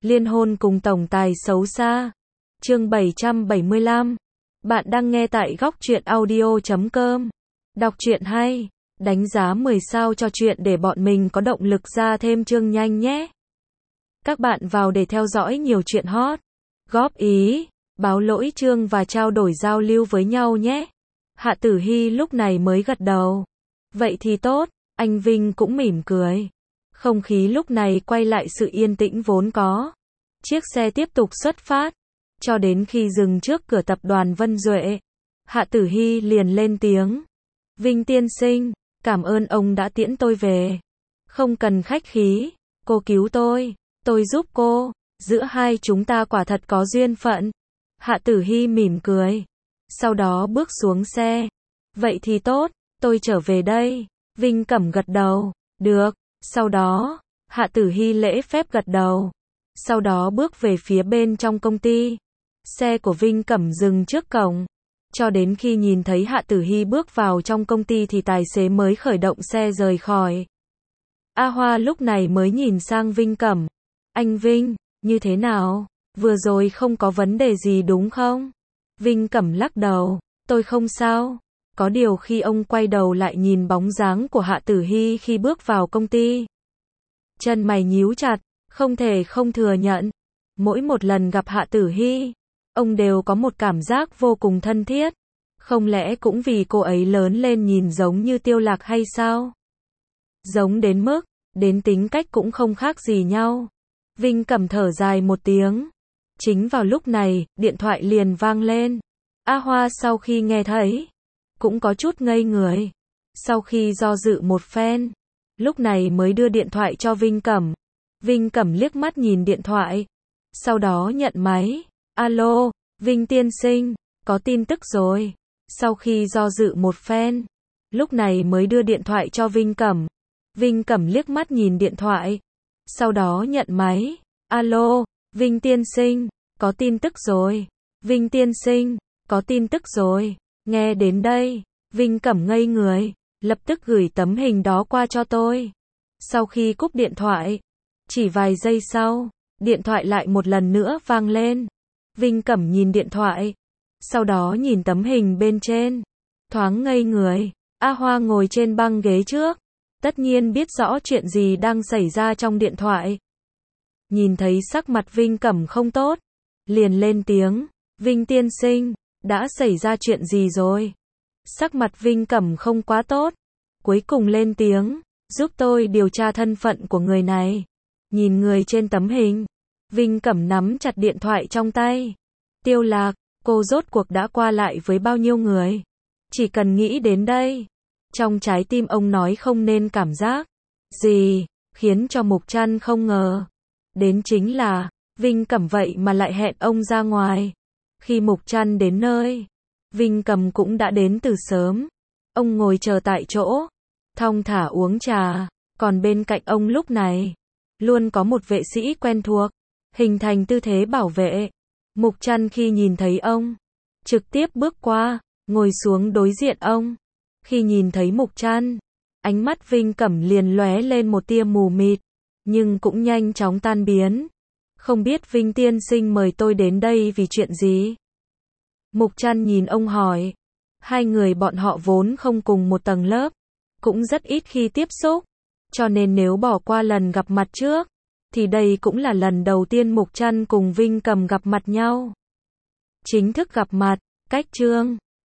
Liên hôn cùng tổng tài xấu xa. Chương 775. Bạn đang nghe tại góc truyện audio.com. Đọc truyện hay, đánh giá 10 sao cho truyện để bọn mình có động lực ra thêm chương nhanh nhé. Các bạn vào để theo dõi nhiều truyện hot, góp ý, báo lỗi chương và trao đổi giao lưu với nhau nhé. Hạ Tử Hy lúc này mới gật đầu. Vậy thì tốt, anh Vinh cũng mỉm cười. Không khí lúc này quay lại sự yên tĩnh vốn có. Chiếc xe tiếp tục xuất phát, cho đến khi dừng trước cửa tập đoàn Vân Duệ. Hạ Tử Hy liền lên tiếng. Vinh tiên sinh, cảm ơn ông đã tiễn tôi về. Không cần khách khí, cô cứu tôi giúp cô, giữa hai chúng ta quả thật có duyên phận. Hạ Tử Hy mỉm cười, sau đó bước xuống xe. Vậy thì tốt, tôi trở về đây. Vinh Cẩm gật đầu, được. Sau đó, Hạ Tử Hy lễ phép gật đầu. Sau đó bước về phía bên trong công ty. Xe của Vinh Cẩm dừng trước cổng. Cho đến khi nhìn thấy Hạ Tử Hy bước vào trong công ty thì tài xế mới khởi động xe rời khỏi. A Hoa lúc này mới nhìn sang Vinh Cẩm. Anh Vinh, như thế nào? Vừa rồi không có vấn đề gì đúng không? Vinh Cẩm lắc đầu, tôi không sao. Có điều khi ông quay đầu lại nhìn bóng dáng của Hạ Tử Hy khi bước vào công ty. Chân mày nhíu chặt, không thể không thừa nhận. Mỗi một lần gặp Hạ Tử Hy, ông đều có một cảm giác vô cùng thân thiết. Không lẽ cũng vì cô ấy lớn lên nhìn giống như Tiêu Lạc hay sao? Giống đến mức, đến tính cách cũng không khác gì nhau. Vinh Cẩm thở dài một tiếng. Chính vào lúc này, điện thoại liền vang lên. A Hoa sau khi nghe thấy, cũng có chút ngây người. Sau khi do dự một phen, lúc này mới đưa điện thoại cho Vinh Cẩm. Vinh Cẩm liếc mắt nhìn điện thoại, sau đó nhận máy. Alo, Vinh tiên sinh, có tin tức rồi. Sau khi do dự một phen, lúc này mới đưa điện thoại cho Vinh Cẩm. Vinh Cẩm liếc mắt nhìn điện thoại, sau đó nhận máy. Alo, Vinh tiên sinh, có tin tức rồi. Vinh tiên sinh, có tin tức rồi. Nghe đến đây, Vinh Cẩm ngây người, lập tức gửi tấm hình đó qua cho tôi. Sau khi cúp điện thoại, chỉ vài giây sau, điện thoại lại một lần nữa vang lên. Vinh Cẩm nhìn điện thoại, sau đó nhìn tấm hình bên trên, thoáng ngây người. A Hoa ngồi trên băng ghế trước, tất nhiên biết rõ chuyện gì đang xảy ra trong điện thoại. Nhìn thấy sắc mặt Vinh Cẩm không tốt, liền lên tiếng. Vinh tiên sinh, đã xảy ra chuyện gì rồi? Sắc mặt Vinh Cẩm không quá tốt, cuối cùng lên tiếng. Giúp tôi điều tra thân phận của người này. Nhìn người trên tấm hình, Vinh Cẩm nắm chặt điện thoại trong tay. Tiêu Lạc, cô rốt cuộc đã qua lại với bao nhiêu người? Chỉ cần nghĩ đến đây, trong trái tim ông nói không nên cảm giác gì, khiến cho Mục Trăn không ngờ. Đến chính là, Vinh Cẩm vậy mà lại hẹn ông ra ngoài. Khi Mục Trăn đến nơi, Vinh Cẩm cũng đã đến từ sớm. Ông ngồi chờ tại chỗ, thong thả uống trà, còn bên cạnh ông lúc này, luôn có một vệ sĩ quen thuộc, hình thành tư thế bảo vệ. Mục Trăn khi nhìn thấy ông, trực tiếp bước qua, ngồi xuống đối diện ông. Khi nhìn thấy Mục Trăn, ánh mắt Vinh Cẩm liền lóe lên một tia mù mịt, nhưng cũng nhanh chóng tan biến. Không biết Vinh tiên sinh mời tôi đến đây vì chuyện gì? Mục Trăn nhìn ông hỏi. Hai người bọn họ vốn không cùng một tầng lớp, cũng rất ít khi tiếp xúc, cho nên nếu bỏ qua lần gặp mặt trước, thì đây cũng là lần đầu tiên Mục Trăn cùng Vinh Cẩm gặp mặt nhau. Chính thức gặp mặt, cách chương